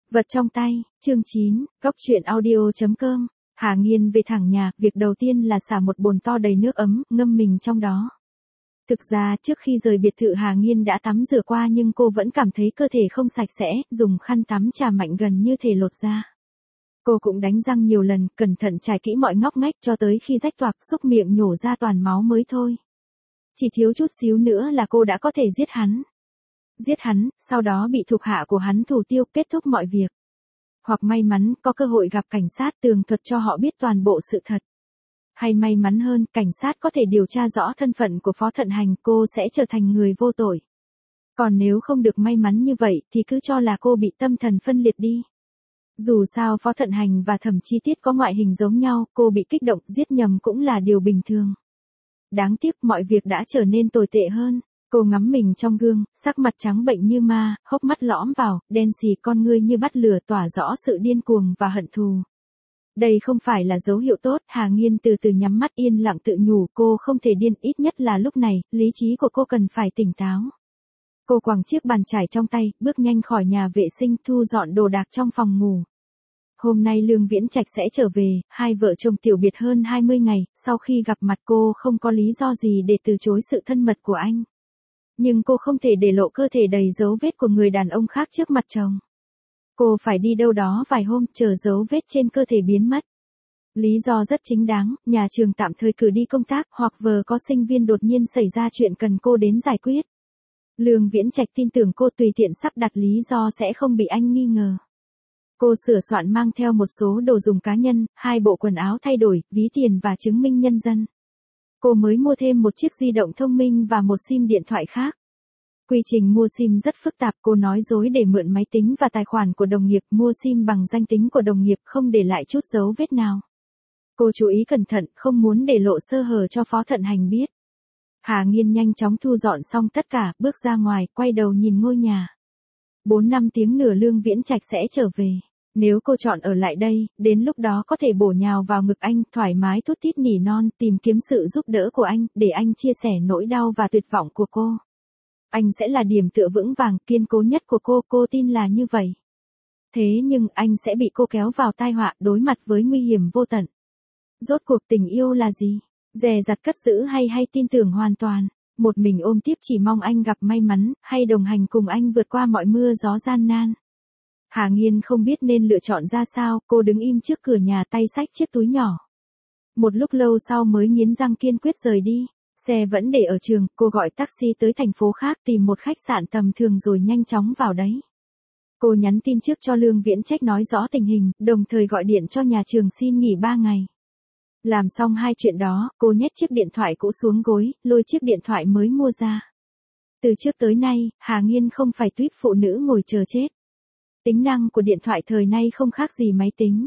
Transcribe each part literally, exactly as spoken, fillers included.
Vật trong tay, chương chín, góc truyện audio.com. Hà Nghiên về thẳng nhà, việc đầu tiên là xả một bồn to đầy nước ấm, ngâm mình trong đó. Thực ra, trước khi rời biệt thự Hà Nghiên đã tắm rửa qua nhưng cô vẫn cảm thấy cơ thể không sạch sẽ, dùng khăn tắm chà mạnh gần như thể lột ra. Cô cũng đánh răng nhiều lần, cẩn thận chải kỹ mọi ngóc ngách cho tới khi rách toạc xúc miệng nhổ ra toàn máu mới thôi. Chỉ thiếu chút xíu nữa là cô đã có thể giết hắn. Giết hắn, sau đó bị thuộc hạ của hắn thủ tiêu, kết thúc mọi việc. Hoặc may mắn, có cơ hội gặp cảnh sát tường thuật cho họ biết toàn bộ sự thật. Hay may mắn hơn, cảnh sát có thể điều tra rõ thân phận của Phó Thận Hành, cô sẽ trở thành người vô tội. Còn nếu không được may mắn như vậy, thì cứ cho là cô bị tâm thần phân liệt đi. Dù sao Phó Thận Hành và Thẩm Chi Tiết có ngoại hình giống nhau, cô bị kích động, giết nhầm cũng là điều bình thường. Đáng tiếc mọi việc đã trở nên tồi tệ hơn. Cô ngắm mình trong gương, sắc mặt trắng bệnh như ma, hốc mắt lõm vào, đen xì, con ngươi như bắt lửa tỏa rõ sự điên cuồng và hận thù. Đây không phải là dấu hiệu tốt, Hà Nghiên từ từ nhắm mắt yên lặng tự nhủ cô không thể điên, ít nhất là lúc này, lý trí của cô cần phải tỉnh táo. Cô quẳng chiếc bàn chải trong tay, bước nhanh khỏi nhà vệ sinh, thu dọn đồ đạc trong phòng ngủ. Hôm nay Lương Viễn Trạch sẽ trở về, hai vợ chồng tiểu biệt hơn hai mươi ngày, sau khi gặp mặt cô không có lý do gì để từ chối sự thân mật của anh. Nhưng cô không thể để lộ cơ thể đầy dấu vết của người đàn ông khác trước mặt chồng. Cô phải đi đâu đó vài hôm, chờ dấu vết trên cơ thể biến mất. Lý do rất chính đáng, nhà trường tạm thời cử đi công tác, hoặc vừa có sinh viên đột nhiên xảy ra chuyện cần cô đến giải quyết. Lương Viễn Trạch tin tưởng cô tùy tiện sắp đặt lý do sẽ không bị anh nghi ngờ. Cô sửa soạn mang theo một số đồ dùng cá nhân, hai bộ quần áo thay đổi, ví tiền và chứng minh nhân dân. Cô mới mua thêm một chiếc di động thông minh và một sim điện thoại khác. Quy trình mua sim rất phức tạp, cô nói dối để mượn máy tính và tài khoản của đồng nghiệp, mua sim bằng danh tính của đồng nghiệp, không để lại chút dấu vết nào. Cô chú ý cẩn thận, không muốn để lộ sơ hở cho Phó Thận Hành biết. Hà Nghiên nhanh chóng thu dọn xong tất cả, bước ra ngoài, quay đầu nhìn ngôi nhà. Bốn năm tiếng nữa Lương Viễn Trạch sẽ trở về. Nếu cô chọn ở lại đây, đến lúc đó có thể bổ nhào vào ngực anh, thoải mái thút thít nỉ non, tìm kiếm sự giúp đỡ của anh, để anh chia sẻ nỗi đau và tuyệt vọng của cô. Anh sẽ là điểm tựa vững vàng, kiên cố nhất của cô, cô tin là như vậy. Thế nhưng anh sẽ bị cô kéo vào tai họa, đối mặt với nguy hiểm vô tận. Rốt cuộc tình yêu là gì? Dè dặt cất giữ hay hay tin tưởng hoàn toàn? Một mình ôm tiếp chỉ mong anh gặp may mắn, hay đồng hành cùng anh vượt qua mọi mưa gió gian nan? Hà Nghiên không biết nên lựa chọn ra sao, cô đứng im trước cửa nhà tay xách chiếc túi nhỏ. Một lúc lâu sau mới nghiến răng kiên quyết rời đi. Xe vẫn để ở trường, cô gọi taxi tới thành phố khác tìm một khách sạn tầm thường rồi nhanh chóng vào đấy. Cô nhắn tin trước cho Lương Viễn Trạch nói rõ tình hình, đồng thời gọi điện cho nhà trường xin nghỉ ba ngày. Làm xong hai chuyện đó, cô nhét chiếc điện thoại cũ xuống gối, lôi chiếc điện thoại mới mua ra. Từ trước tới nay, Hà Nghiên không phải tuýp phụ nữ ngồi chờ chết. Tính năng của điện thoại thời nay không khác gì máy tính.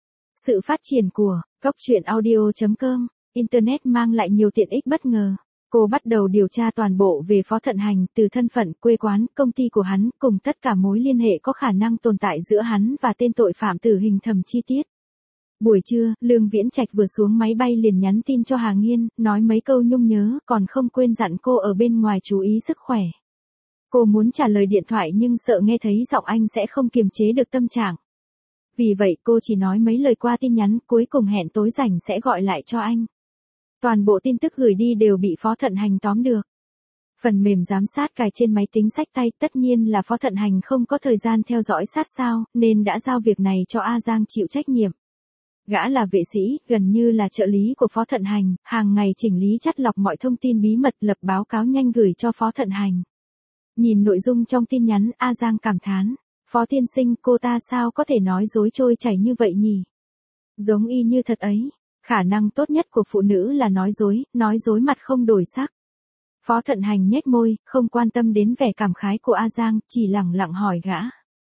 Sự phát triển của góc truyện audio.com, Internet mang lại nhiều tiện ích bất ngờ. Cô bắt đầu điều tra toàn bộ về Phó Thận Hành, từ thân phận, quê quán, công ty của hắn, cùng tất cả mối liên hệ có khả năng tồn tại giữa hắn và tên tội phạm tử hình Thẩm Chi Tiết. Buổi trưa, Lương Viễn Trạch vừa xuống máy bay liền nhắn tin cho Hà Nghiên, nói mấy câu nhung nhớ, còn không quên dặn cô ở bên ngoài chú ý sức khỏe. Cô muốn trả lời điện thoại nhưng sợ nghe thấy giọng anh sẽ không kiềm chế được tâm trạng. Vì vậy cô chỉ nói mấy lời qua tin nhắn, cuối cùng hẹn tối rảnh sẽ gọi lại cho anh. Toàn bộ tin tức gửi đi đều bị Phó Thận Hành tóm được. Phần mềm giám sát cài trên máy tính xách tay, tất nhiên là Phó Thận Hành không có thời gian theo dõi sát sao, nên đã giao việc này cho A Giang chịu trách nhiệm. Gã là vệ sĩ, gần như là trợ lý của Phó Thận Hành, hàng ngày chỉnh lý chắt lọc mọi thông tin bí mật, lập báo cáo nhanh gửi cho Phó Thận Hành. Nhìn nội dung trong tin nhắn, A Giang cảm thán, Phó tiên sinh, cô ta sao có thể nói dối trôi chảy như vậy nhỉ? Giống y như thật ấy. Khả năng tốt nhất của phụ nữ là nói dối, nói dối mặt không đổi sắc. Phó Thận Hành nhếch môi, không quan tâm đến vẻ cảm khái của A Giang, chỉ lẳng lặng hỏi gã.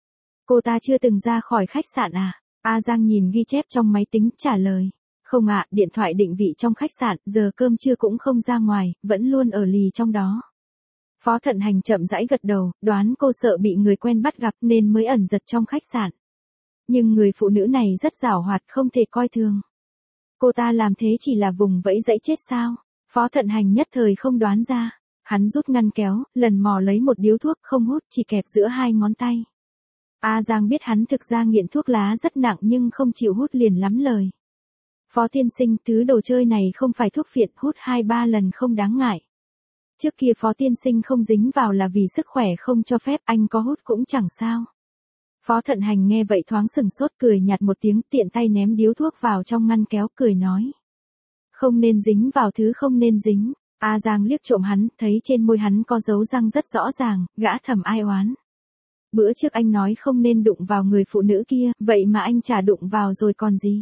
Cô ta chưa từng ra khỏi khách sạn à? A Giang nhìn ghi chép trong máy tính, trả lời. Không ạ, điện thoại định vị trong khách sạn, giờ cơm trưa cũng không ra ngoài, vẫn luôn ở lì trong đó. Phó Thận Hành chậm rãi gật đầu, đoán cô sợ bị người quen bắt gặp nên mới ẩn giật trong khách sạn. Nhưng người phụ nữ này rất giảo hoạt, không thể coi thường. Cô ta làm thế chỉ là vùng vẫy dãy chết sao? Phó Thận Hành nhất thời không đoán ra. Hắn rút ngăn kéo, lần mò lấy một điếu thuốc, không hút, chỉ kẹp giữa hai ngón tay. A Giang biết hắn thực ra nghiện thuốc lá rất nặng nhưng không chịu hút liền lắm lời. Phó tiên sinh, thứ đồ chơi này không phải thuốc phiện, hút hai ba lần không đáng ngại. Trước kia phó tiên sinh không dính vào là vì sức khỏe không cho phép, anh có hút cũng chẳng sao. Phó Thận Hành nghe vậy thoáng sừng sốt, cười nhạt một tiếng, tiện tay ném điếu thuốc vào trong ngăn kéo, cười nói. Không nên dính vào thứ không nên dính. A Giang liếc trộm hắn, thấy trên môi hắn có dấu răng rất rõ ràng, gã thầm ai oán. Bữa trước anh nói không nên đụng vào người phụ nữ kia, vậy mà anh chả đụng vào rồi còn gì.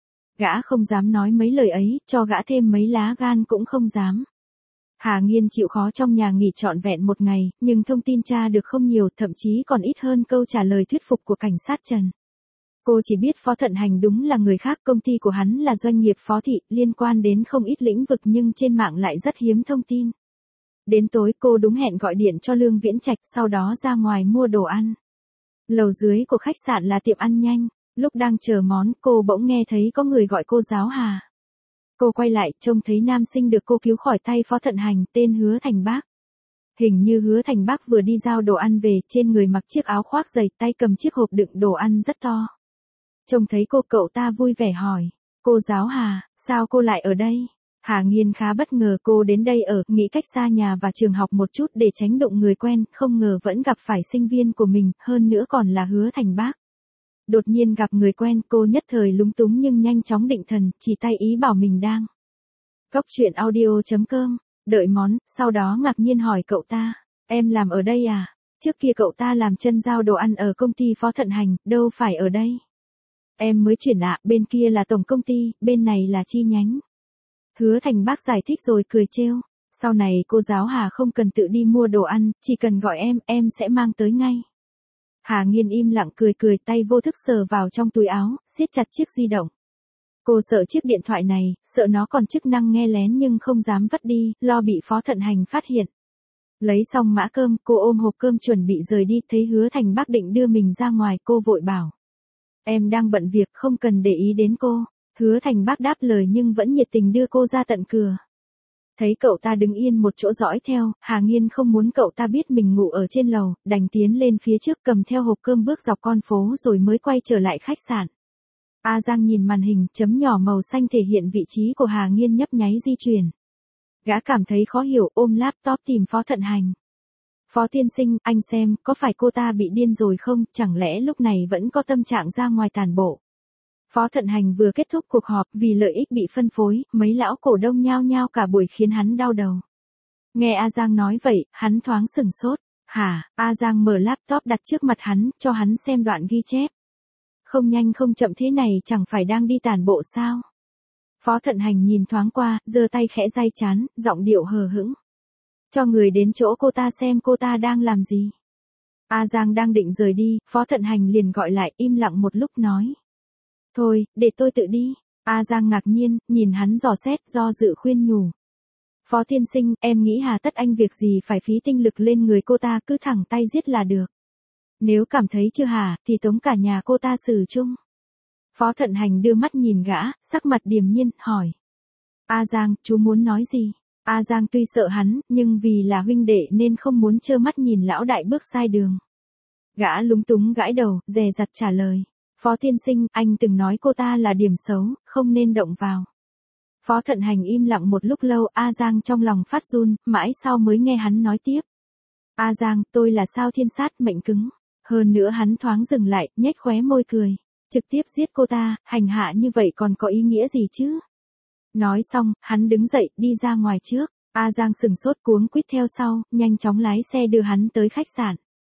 Gã không dám nói mấy lời ấy, cho gã thêm mấy lá gan cũng không dám. Hà Nghiên chịu khó trong nhà nghỉ trọn vẹn một ngày, nhưng thông tin tra được không nhiều, thậm chí còn ít hơn câu trả lời thuyết phục của cảnh sát Trần. Cô chỉ biết Phó Thận Hành đúng là người khác, công ty của hắn là doanh nghiệp Phó Thị, liên quan đến không ít lĩnh vực nhưng trên mạng lại rất hiếm thông tin. Đến tối cô đúng hẹn gọi điện cho Lương Viễn Trạch, sau đó ra ngoài mua đồ ăn. Lầu dưới của khách sạn là tiệm ăn nhanh, lúc đang chờ món cô bỗng nghe thấy có người gọi cô giáo Hà. Cô quay lại, trông thấy nam sinh được cô cứu khỏi tay Phó Thận Hành, tên Hứa Thành Bác. Hình như Hứa Thành Bác vừa đi giao đồ ăn về, trên người mặc chiếc áo khoác dày, tay cầm chiếc hộp đựng đồ ăn rất to. Trông thấy cô, cậu ta vui vẻ hỏi, cô giáo Hà, sao cô lại ở đây? Hà Nghiên khá bất ngờ cô đến đây ở, nghĩ cách xa nhà và trường học một chút để tránh đụng người quen, không ngờ vẫn gặp phải sinh viên của mình, hơn nữa còn là Hứa Thành Bác. Đột nhiên gặp người quen, cô nhất thời lúng túng nhưng nhanh chóng định thần, chỉ tay ý bảo mình đang. Góc truyện audio chấm com, đợi món, sau đó ngạc nhiên hỏi cậu ta, em làm ở đây à? Trước kia cậu ta làm chân giao đồ ăn ở công ty Phó Thận Hành, đâu phải ở đây. Em mới chuyển ạ, bên kia là tổng công ty, bên này là chi nhánh. Hứa Thành Bác giải thích rồi cười trêu, sau này cô giáo Hà không cần tự đi mua đồ ăn, chỉ cần gọi em, em sẽ mang tới ngay. Hà Nghiên im lặng cười cười, tay vô thức sờ vào trong túi áo, siết chặt chiếc di động. Cô sợ chiếc điện thoại này, sợ nó còn chức năng nghe lén nhưng không dám vứt đi, lo bị Phó Thận Hành phát hiện. Lấy xong mã cơm, cô ôm hộp cơm chuẩn bị rời đi, thấy Hứa Thành Bác định đưa mình ra ngoài, cô vội bảo. Em đang bận việc, không cần để ý đến cô. Hứa Thành Bác đáp lời nhưng vẫn nhiệt tình đưa cô ra tận cửa. Thấy cậu ta đứng yên một chỗ dõi theo, Hà Nghiên không muốn cậu ta biết mình ngủ ở trên lầu, đành tiến lên phía trước cầm theo hộp cơm bước dọc con phố rồi mới quay trở lại khách sạn. A Giang nhìn màn hình, chấm nhỏ màu xanh thể hiện vị trí của Hà Nghiên nhấp nháy di chuyển. Gã cảm thấy khó hiểu, ôm laptop tìm Phó Thận Hành. Phó tiên sinh, anh xem, có phải cô ta bị điên rồi không, chẳng lẽ lúc này vẫn có tâm trạng ra ngoài tản bộ. Phó Thận Hành vừa kết thúc cuộc họp, vì lợi ích bị phân phối, mấy lão cổ đông nhao nhao cả buổi khiến hắn đau đầu. Nghe A Giang nói vậy, hắn thoáng sừng sốt. Hả? A Giang mở laptop đặt trước mặt hắn, cho hắn xem đoạn ghi chép. Không nhanh không chậm thế này chẳng phải đang đi tản bộ sao? Phó Thận Hành nhìn thoáng qua, giơ tay khẽ day chán, giọng điệu hờ hững. Cho người đến chỗ cô ta xem cô ta đang làm gì. A Giang đang định rời đi, Phó Thận Hành liền gọi lại, im lặng một lúc nói. Thôi, để tôi tự đi. A Giang ngạc nhiên, nhìn hắn dò xét, do dự khuyên nhủ. Phó tiên sinh, em nghĩ hà tất anh việc gì phải phí tinh lực lên người cô ta, cứ thẳng tay giết là được. Nếu cảm thấy chưa hả, thì tống cả nhà cô ta xử chung. Phó Thận Hành đưa mắt nhìn gã, sắc mặt điềm nhiên, hỏi. A Giang, chú muốn nói gì? A Giang tuy sợ hắn, nhưng vì là huynh đệ nên không muốn trơ mắt nhìn lão đại bước sai đường. Gã lúng túng gãi đầu, dè dặt trả lời. Phó tiên sinh, anh từng nói cô ta là điểm xấu, không nên động vào. Phó Thận Hành im lặng một lúc lâu, A Giang trong lòng phát run, mãi sau mới nghe hắn nói tiếp. A Giang, tôi là sao thiên sát mệnh cứng. Hơn nữa hắn thoáng dừng lại, nhếch khóe môi cười. Trực tiếp giết cô ta, hành hạ như vậy còn có ý nghĩa gì chứ? Nói xong, hắn đứng dậy, đi ra ngoài trước. A Giang sừng sốt cuống quýt theo sau, nhanh chóng lái xe đưa hắn tới khách sạn.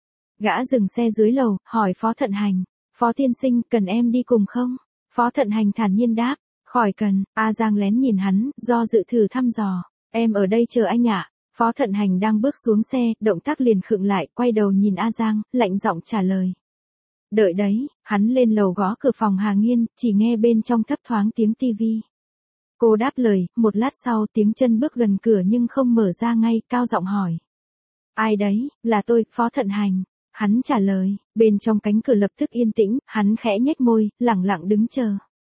Gã dừng xe dưới lầu, hỏi Phó Thận Hành. Phó tiên sinh, cần em đi cùng không? Phó Thận Hành thản nhiên đáp. Khỏi cần. A Giang lén nhìn hắn, do dự thử thăm dò. Em ở đây chờ anh ạ. Phó Thận Hành đang bước xuống xe, động tác liền khựng lại, quay đầu nhìn A Giang, lạnh giọng trả lời. Đợi đấy, hắn lên lầu gõ cửa phòng Hà Nghiên, chỉ nghe bên trong thấp thoáng tiếng tivi. Cô đáp lời, một lát sau tiếng chân bước gần cửa nhưng không mở ra ngay, cao giọng hỏi. Ai đấy, là tôi, Phó Thận Hành. Hắn trả lời, bên trong cánh cửa lập tức yên tĩnh, hắn khẽ nhếch môi, lẳng lặng đứng chờ.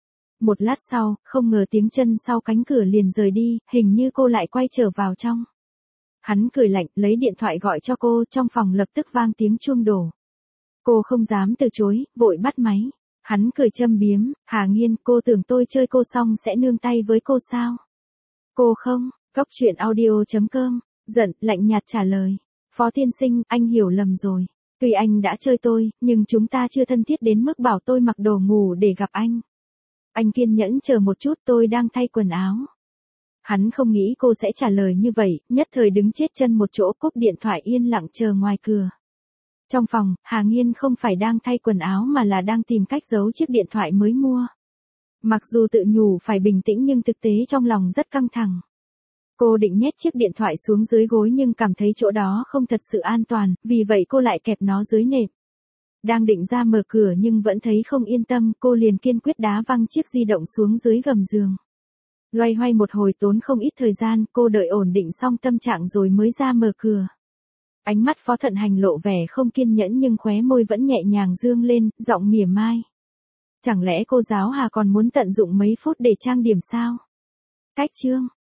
Một lát sau, không ngờ tiếng chân sau cánh cửa liền rời đi, hình như cô lại quay trở vào trong. Hắn cười lạnh, lấy điện thoại gọi cho cô, trong phòng lập tức vang tiếng chuông đổ. Cô không dám từ chối, vội bắt máy. Hắn cười châm biếm, Hà Nghiên, cô tưởng tôi chơi cô xong sẽ nương tay với cô sao? Cô không, Cóc truyện audio chấm com, giận, lạnh nhạt trả lời. Phó tiên sinh, anh hiểu lầm rồi. Tuy anh đã chơi tôi, nhưng chúng ta chưa thân thiết đến mức bảo tôi mặc đồ ngủ để gặp anh. Anh kiên nhẫn chờ một chút, tôi đang thay quần áo. Hắn không nghĩ cô sẽ trả lời như vậy, nhất thời đứng chết chân một chỗ, cúp điện thoại yên lặng chờ ngoài cửa. Trong phòng, Hà Nghiên không phải đang thay quần áo mà là đang tìm cách giấu chiếc điện thoại mới mua. Mặc dù tự nhủ phải bình tĩnh nhưng thực tế trong lòng rất căng thẳng. Cô định nhét chiếc điện thoại xuống dưới gối nhưng cảm thấy chỗ đó không thật sự an toàn, vì vậy cô lại kẹp nó dưới nệm. Đang định ra mở cửa nhưng vẫn thấy không yên tâm, cô liền kiên quyết đá văng chiếc di động xuống dưới gầm giường. Loay hoay một hồi tốn không ít thời gian, cô đợi ổn định xong tâm trạng rồi mới ra mở cửa. Ánh mắt Phó Thận Hành lộ vẻ không kiên nhẫn nhưng khóe môi vẫn nhẹ nhàng dương lên, giọng mỉa mai. Chẳng lẽ cô giáo Hà còn muốn tận dụng mấy phút để trang điểm sao? Cách chương